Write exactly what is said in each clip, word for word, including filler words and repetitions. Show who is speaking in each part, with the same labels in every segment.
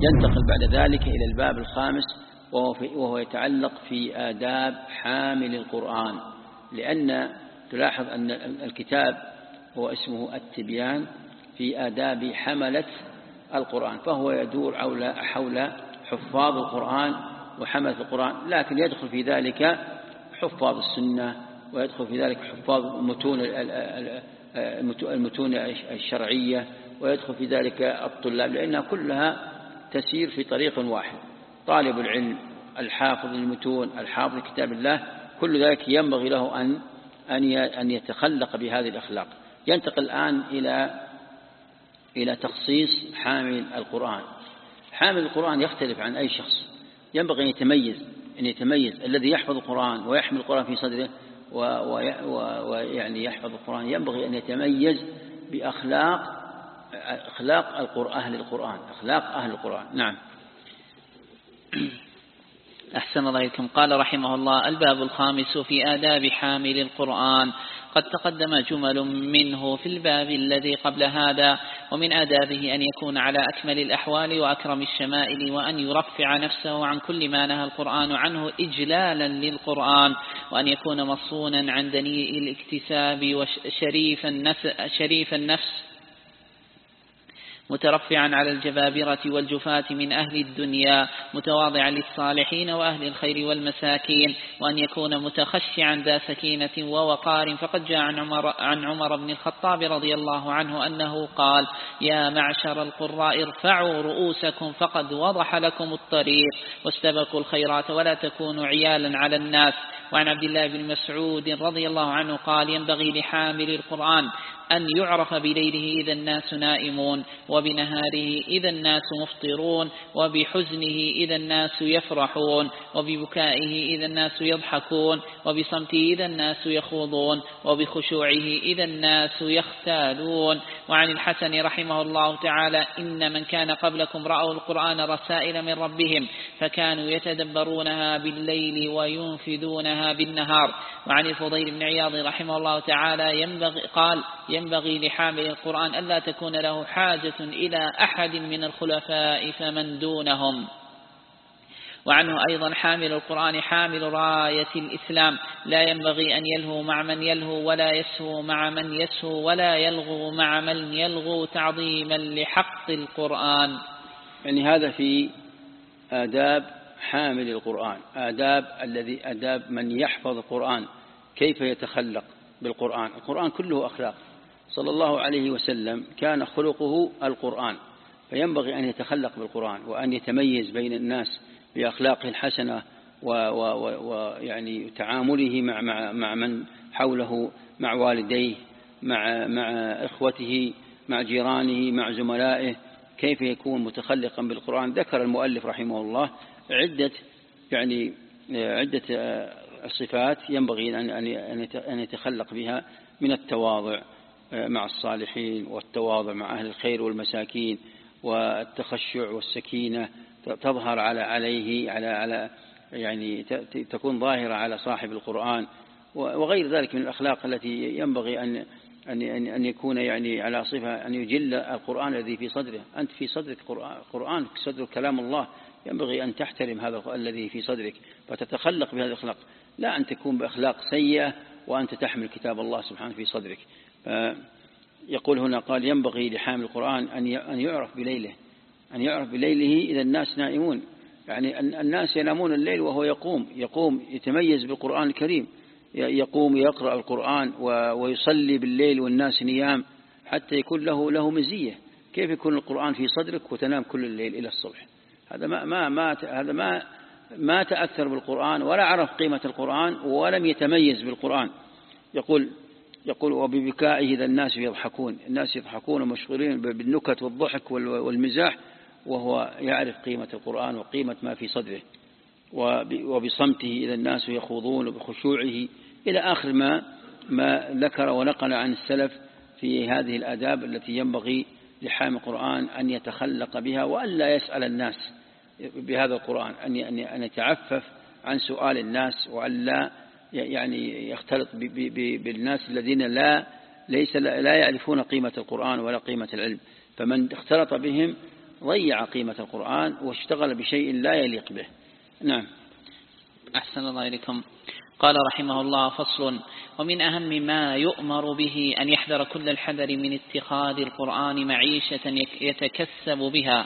Speaker 1: ينتقل بعد ذلك إلى الباب الخامس وهو, وهو يتعلق في آداب حامل القرآن، لأن تلاحظ أن الكتاب هو اسمه التبيان في آداب حملة القرآن، فهو يدور حول حفاظ القرآن وحملة القرآن، لكن يدخل في ذلك حفاظ السنة، ويدخل في ذلك حفاظ المتون المتون الشرعية، ويدخل في ذلك الطلاب، لأنها كلها تسير في طريق واحد. طالب العلم الحافظ للمتون الحافظ لكتاب الله، كل ذلك ينبغي له أن أن يتخلق بهذه الأخلاق. ينتقل الآن إلى إلى تخصيص حامل القرآن. حامل القرآن يختلف عن أي شخص، ينبغي أن يتميز أن يتميز الذي يحفظ القرآن ويحمل القرآن في صدره ويعني يحفظ القرآن، ينبغي أن يتميز بأخلاق أخلاق أهل القرآن أخلاق أهل القرآن. نعم.
Speaker 2: أحسن الله إليكم. قال رحمه الله: الباب الخامس في آداب حامل القرآن. قد تقدم جمل منه في الباب الذي قبل هذا. ومن آدابه أن يكون على أكمل الأحوال وأكرم الشمائل، وأن يرفع نفسه عن كل ما نهى القرآن عنه إجلالا للقرآن، وأن يكون مصونا عن دنيء الاكتساب وشريف النفس, شريف النفس مترفعا على الجبابرة والجفاة من أهل الدنيا، متواضعا للصالحين وأهل الخير والمساكين، وأن يكون متخشعا ذا سكينة ووقار. فقد جاء عن عمر, عن عمر بن الخطاب رضي الله عنه أنه قال: يا معشر القراء ارفعوا رؤوسكم فقد وضح لكم الطريق، واستبقوا الخيرات ولا تكونوا عيالا على الناس. وعن عبد الله بن مسعود رضي الله عنه قال: ينبغي لحامل القرآن أن يعرف بليله إذا الناس نائمون، وبنهاره إذا الناس مفطرون، وبحزنه إذا الناس يفرحون، وببكائه إذا الناس يضحكون، وبصمته إذا الناس يخوضون، وبخشوعه إذا الناس يختالون. وعن الحسن رحمه الله تعالى: إن من كان قبلكم رأوا القرآن رسائل من ربهم، فكانوا يتدبرونها بالليل وينفذونها بالنهار. وعن الفضيل بن عياض رحمه الله تعالى ينبغي قال: ينبغي لحامل القرآن ألا تكون له حاجة إلى أحد من الخلفاء فمن دونهم. وعنه أيضا: حامل القرآن حامل راية الإسلام، لا ينبغي أن يلهو مع من يلهو، ولا يسهو مع من يسهو، ولا يلغو مع من يلغو، تعظيما لحق القرآن.
Speaker 1: يعني هذا في آداب حامل القرآن، آداب الذي آداب من يحفظ القرآن، كيف يتخلق بالقرآن. القرآن كله أخلاق، صلى الله عليه وسلم كان خلقه القرآن، فينبغي أن يتخلق بالقرآن وأن يتميز بين الناس بأخلاقه الحسنة ويعني تعامله مع, مع, مع من حوله، مع والديه، مع, مع إخوته، مع جيرانه، مع زملائه، كيف يكون متخلقا بالقرآن. ذكر المؤلف رحمه الله عدة يعني عدة الصفات ينبغي أن يتخلق بها، من التواضع مع الصالحين، والتواضع مع أهل الخير والمساكين، والتخشع والسكينة تظهر على عليه على على يعني تكون ظاهرة على صاحب القرآن، وغير ذلك من الأخلاق التي ينبغي أن أن أن يكون يعني على صفة أن يجل القرآن الذي في صدره. أنت في صدرك قرآن، في صدرك كلام الله، ينبغي أن تحترم هذا الذي في صدرك فتتخلق بهذه الأخلاق، لا أن تكون بأخلاق سيئة وأنت تحمل كتاب الله سبحانه في صدرك. يقول هنا قال: ينبغي لحامل القرآن أن يعرف بليله، أن يعرف بليله إذا الناس نائمون، يعني الناس ينامون الليل وهو يقوم يقوم يتميز بالقرآن الكريم، يقوم يقرأ القرآن ويصلي بالليل والناس نيام، حتى يكون له له مزية. كيف يكون القرآن في صدرك وتنام كل الليل إلى الصبح؟ هذا ما ما ما هذا ما ما تأثر بالقرآن ولا عرف قيمة القرآن ولم يتميز بالقرآن. يقول يقول وببكائه إذا الناس يضحكون، الناس يضحكون ومشغولين بالنكت والضحك والمزاح، وهو يعرف قيمة القرآن وقيمة ما في صدره. وبصمته إذا الناس يخوضون، وبخشوعه، إلى آخر ما ما ذكر ونقل عن السلف في هذه الآداب التي ينبغي لحامل القرآن أن يتخلق بها، وألا يسأل الناس بهذا القرآن، أن أن يتعفف عن سؤال الناس، وألا يعني يختلط بالناس الذين لا ليس لا يعرفون قيمة القرآن ولا قيمة العلم. فمن اختلط بهم ضيع قيمة القرآن واشتغل بشيء لا يليق به. نعم.
Speaker 2: أحسن الله إليكم. قال رحمه الله: فصل: ومن أهم ما يؤمر به أن يحذر كل الحذر من اتخاذ القرآن معيشة يتكسب بها.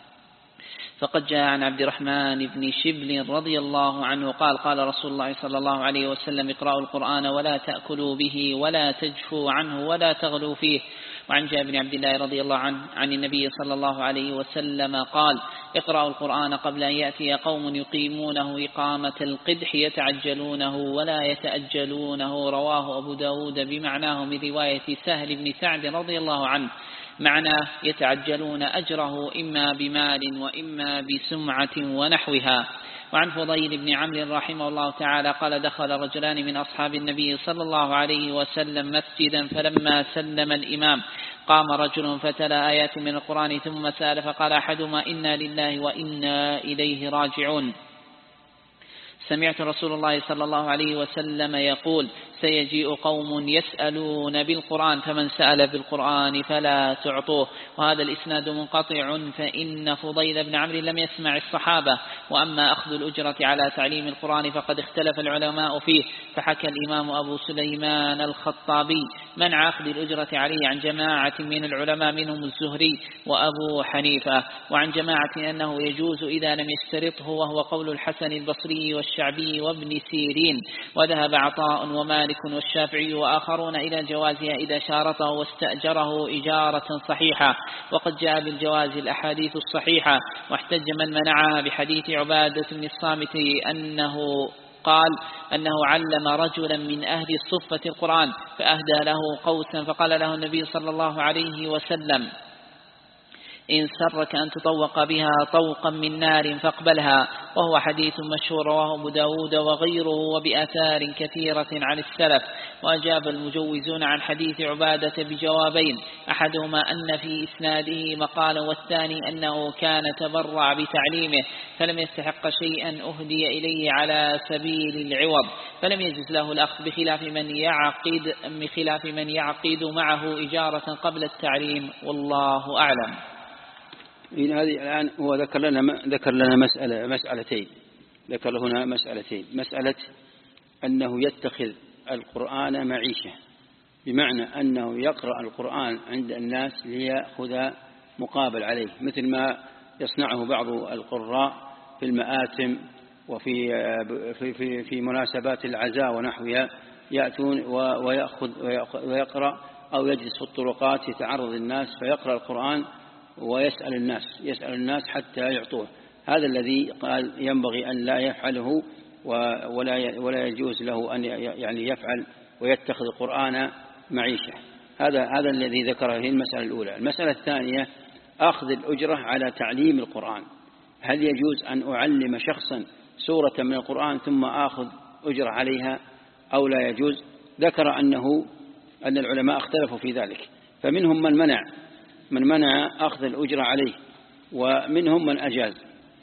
Speaker 2: فقد جاء عن عبد الرحمن بن شبل رضي الله عنه قال: قال رسول الله صلى الله عليه وسلم: اقرأوا القرآن ولا تأكلوا به ولا تجفوا عنه ولا تغلوا فيه. وعن جابر بن عبد الله رضي الله عنه عن النبي صلى الله عليه وسلم قال: اقرأوا القرآن قبل أن يأتي قوم يقيمونه إقامة القدح يتعجلونه ولا يتأجلونه. رواه أبو داود بمعناه من رواية سهل بن سعد رضي الله عنه، معناه يتعجلون أجره إما بمال وإما بسمعة ونحوها. وعن فضيل بن عمرو رحمه الله تعالى قال: دخل رجلان من أصحاب النبي صلى الله عليه وسلم مسجدا، فلما سلم الإمام قام رجل فتلا آيات من القرآن ثم سأل، فقال أحدهما: إنا لله وإنا إليه راجعون. سمعت رسول الله صلى الله عليه وسلم يقول: سيجيء قوم يسألون بالقرآن، فمن سأل بالقرآن فلا تعطوه. وهذا الإسناد منقطع، فإن فضيل بن عمرو لم يسمع الصحابة. وأما أخذ الأجرة على تعليم القرآن فقد اختلف العلماء فيه، فحكى الإمام أبو سليمان الخطابي منع أخذ الأجرة عليه عن جماعة من العلماء منهم الزهري وأبو حنيفة، وعن جماعة أنه يجوز إذا لم يشترطه، وهو قول الحسن البصري والشعبي وابن سيرين. وذهب عطاء ومالك والشافعي وآخرون إلى جوازها إذا شارطه واستأجره إجارة صحيحة، وقد جاء بالجواز الأحاديث الصحيحة. واحتج من منعها بحديث عبادة بن الصامت أنه قال أنه علم رجلا من أهل الصفة القرآن فأهدى له قوسا، فقال له النبي صلى الله عليه وسلم: إن سرك أن تطوق بها طوقا من نار فاقبلها. وهو حديث مشهور رواه أبو داود وغيره وبآثار كثيرة عن السلف. وأجاب المجوزون عن حديث عبادة بجوابين: أحدهما أن في إسناده مقالا، والثاني أنه كان تبرع بتعليمه فلم يستحق شيئا أهدي إليه على سبيل العوض، فلم يجوز له الأخذ، بخلاف من يعقد بخلاف من يعقد معه إجارة قبل التعليم، والله أعلم.
Speaker 1: هذه الآن هو ذكر لنا ذكر لنا مسألة مسألتين ذكر هنا مسألتين مسألة أنه يتخذ القرآن معيشة، بمعنى أنه يقرأ القرآن عند الناس ليأخذ مقابل عليه، مثل ما يصنعه بعض القراء في المآتم وفي في في في مناسبات العزاء ونحوها، يأتون ويأخذ ويقرأ، أو يجلس في الطرقات يتعرض الناس فيقرأ القرآن ويسأل الناس يسأل الناس حتى يعطوه. هذا الذي قال ينبغي أن لا يفعله ولا ولا يجوز له أن يعني يفعل ويتخذ القرآن معيشة. هذا هذا الذي ذكره في المسألة الأولى. المسألة الثانية أخذ الأجرة على تعليم القرآن. هل يجوز أن أعلم شخصا سورة من القرآن ثم أخذ أجرة عليها أو لا يجوز؟ ذكر أنه أن العلماء اختلفوا في ذلك، فمنهم من منع من منع أخذ الأجرة عليه، ومنهم من أجاز.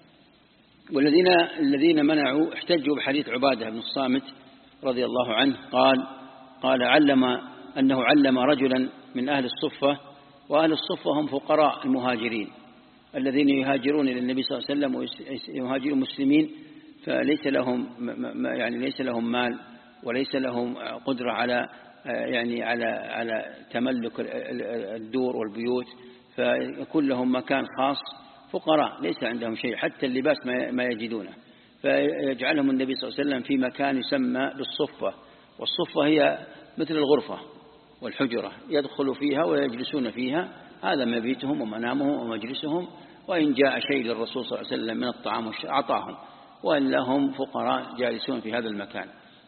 Speaker 1: والذين الذين منعوا احتجوا بحديث عبادة بن الصامت رضي الله عنه قال قال علم أنه علم رجلا من أهل الصفة، وأهل الصفة هم فقراء المهاجرين الذين يهاجرون إلى النبي صلى الله عليه وسلم ويهاجرون مسلمين، فليس لهم يعني ليس لهم مال وليس لهم قدرة على يعني على على تملك الدور والبيوت، فيكون لهم مكان خاص، فقراء ليس عندهم شيء حتى اللباس ما يجدونه، فيجعلهم النبي صلى الله عليه وسلم في مكان يسمى بالصفة. والصفة هي مثل الغرفة والحجرة، يدخل فيها ويجلسون فيها، هذا مبيتهم ومنامهم ومجلسهم، وإن جاء شيء للرسول صلى الله عليه وسلم من الطعام أعطاهم، وإلا هم فقراء جالسون في هذا المكان.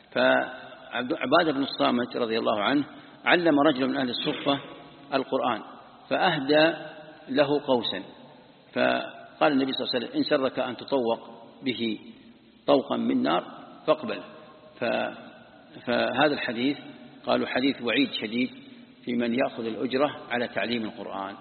Speaker 1: فعبادة بن الصامت رضي الله عنه علم رجل من أهل الصفة القرآن فأهدى له قوسا، فقال النبي صلى الله عليه وسلم: إن سرك أن تطوق به طوقا من نار فاقبل. فهذا الحديث قالوا حديث وعيد شديد في من يأخذ الأجرة على تعليم القرآن.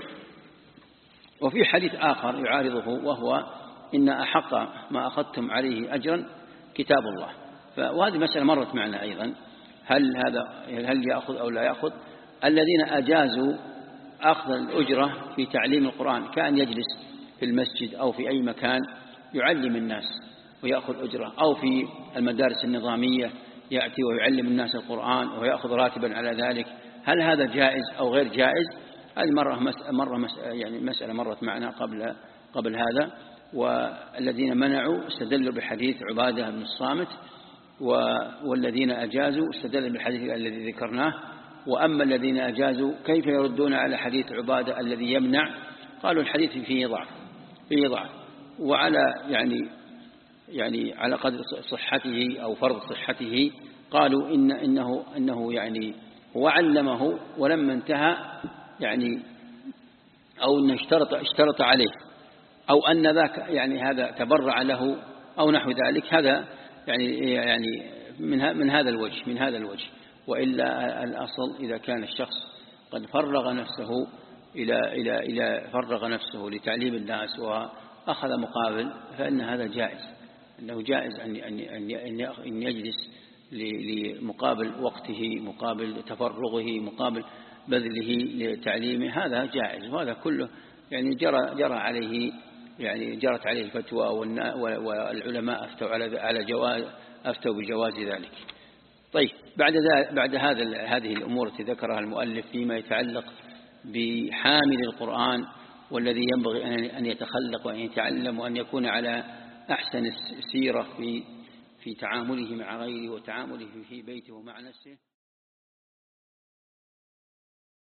Speaker 1: وفي حديث آخر يعارضه، وهو إن أحق ما أخذتم عليه أجرا كتاب الله. وهذه مسألة مرت معنا أيضا، هل هذا هل يأخذ أو لا يأخذ؟ الذين أجازوا أخذ الأجرة في تعليم القرآن كأن يجلس في المسجد أو في أي مكان يعلم الناس ويأخذ أجرة، أو في المدارس النظامية يأتي ويعلم الناس القرآن ويأخذ راتبا على ذلك. هل هذا جائز أو غير جائز؟ هذه مرة مسألة, مرة مسألة يعني مسألة مرت معنا قبل قبل هذا. والذين منعوا استدلوا بحديث عبادة بن الصامت، والذين أجازوا استدلوا بالحديث الذي ذكرناه. وأما الذين أجازوا كيف يردون على حديث عبادة الذي يمنع؟ قالوا الحديث فيه ضعف فيه ضعف وعلى يعني يعني على قدر صحته أو فرض صحته قالوا إن إنه إنه يعني وعلمه ولما انتهى يعني أو إنه اشترط اشترط عليه أو أن ذاك يعني هذا تبرع له أو نحو ذلك. هذا يعني يعني من من هذا الوجه من هذا الوجه وإلا الأصل إذا كان الشخص قد فرغ نفسه إلى إلى إلى فرغ نفسه لتعليم الناس وأخذ مقابل فإن هذا جائز، أنه جائز أن أن أن يجلس لمقابل وقته مقابل تفرغه مقابل بذله لتعليمه، هذا جائز. وهذا كله يعني جرى جرى عليه يعني جرت عليه الفتوى والعلماء أفتوا على على جواز أفتوا بجواز ذلك. طيب بعد بعد هذا هذه الأمور التي ذكرها المؤلف فيما يتعلق بحامل القرآن والذي ينبغي أن يتخلق وأن يتعلم وأن يكون على أحسن السيرة في في تعامله مع غيره وتعامله في بيته ومع نفسه.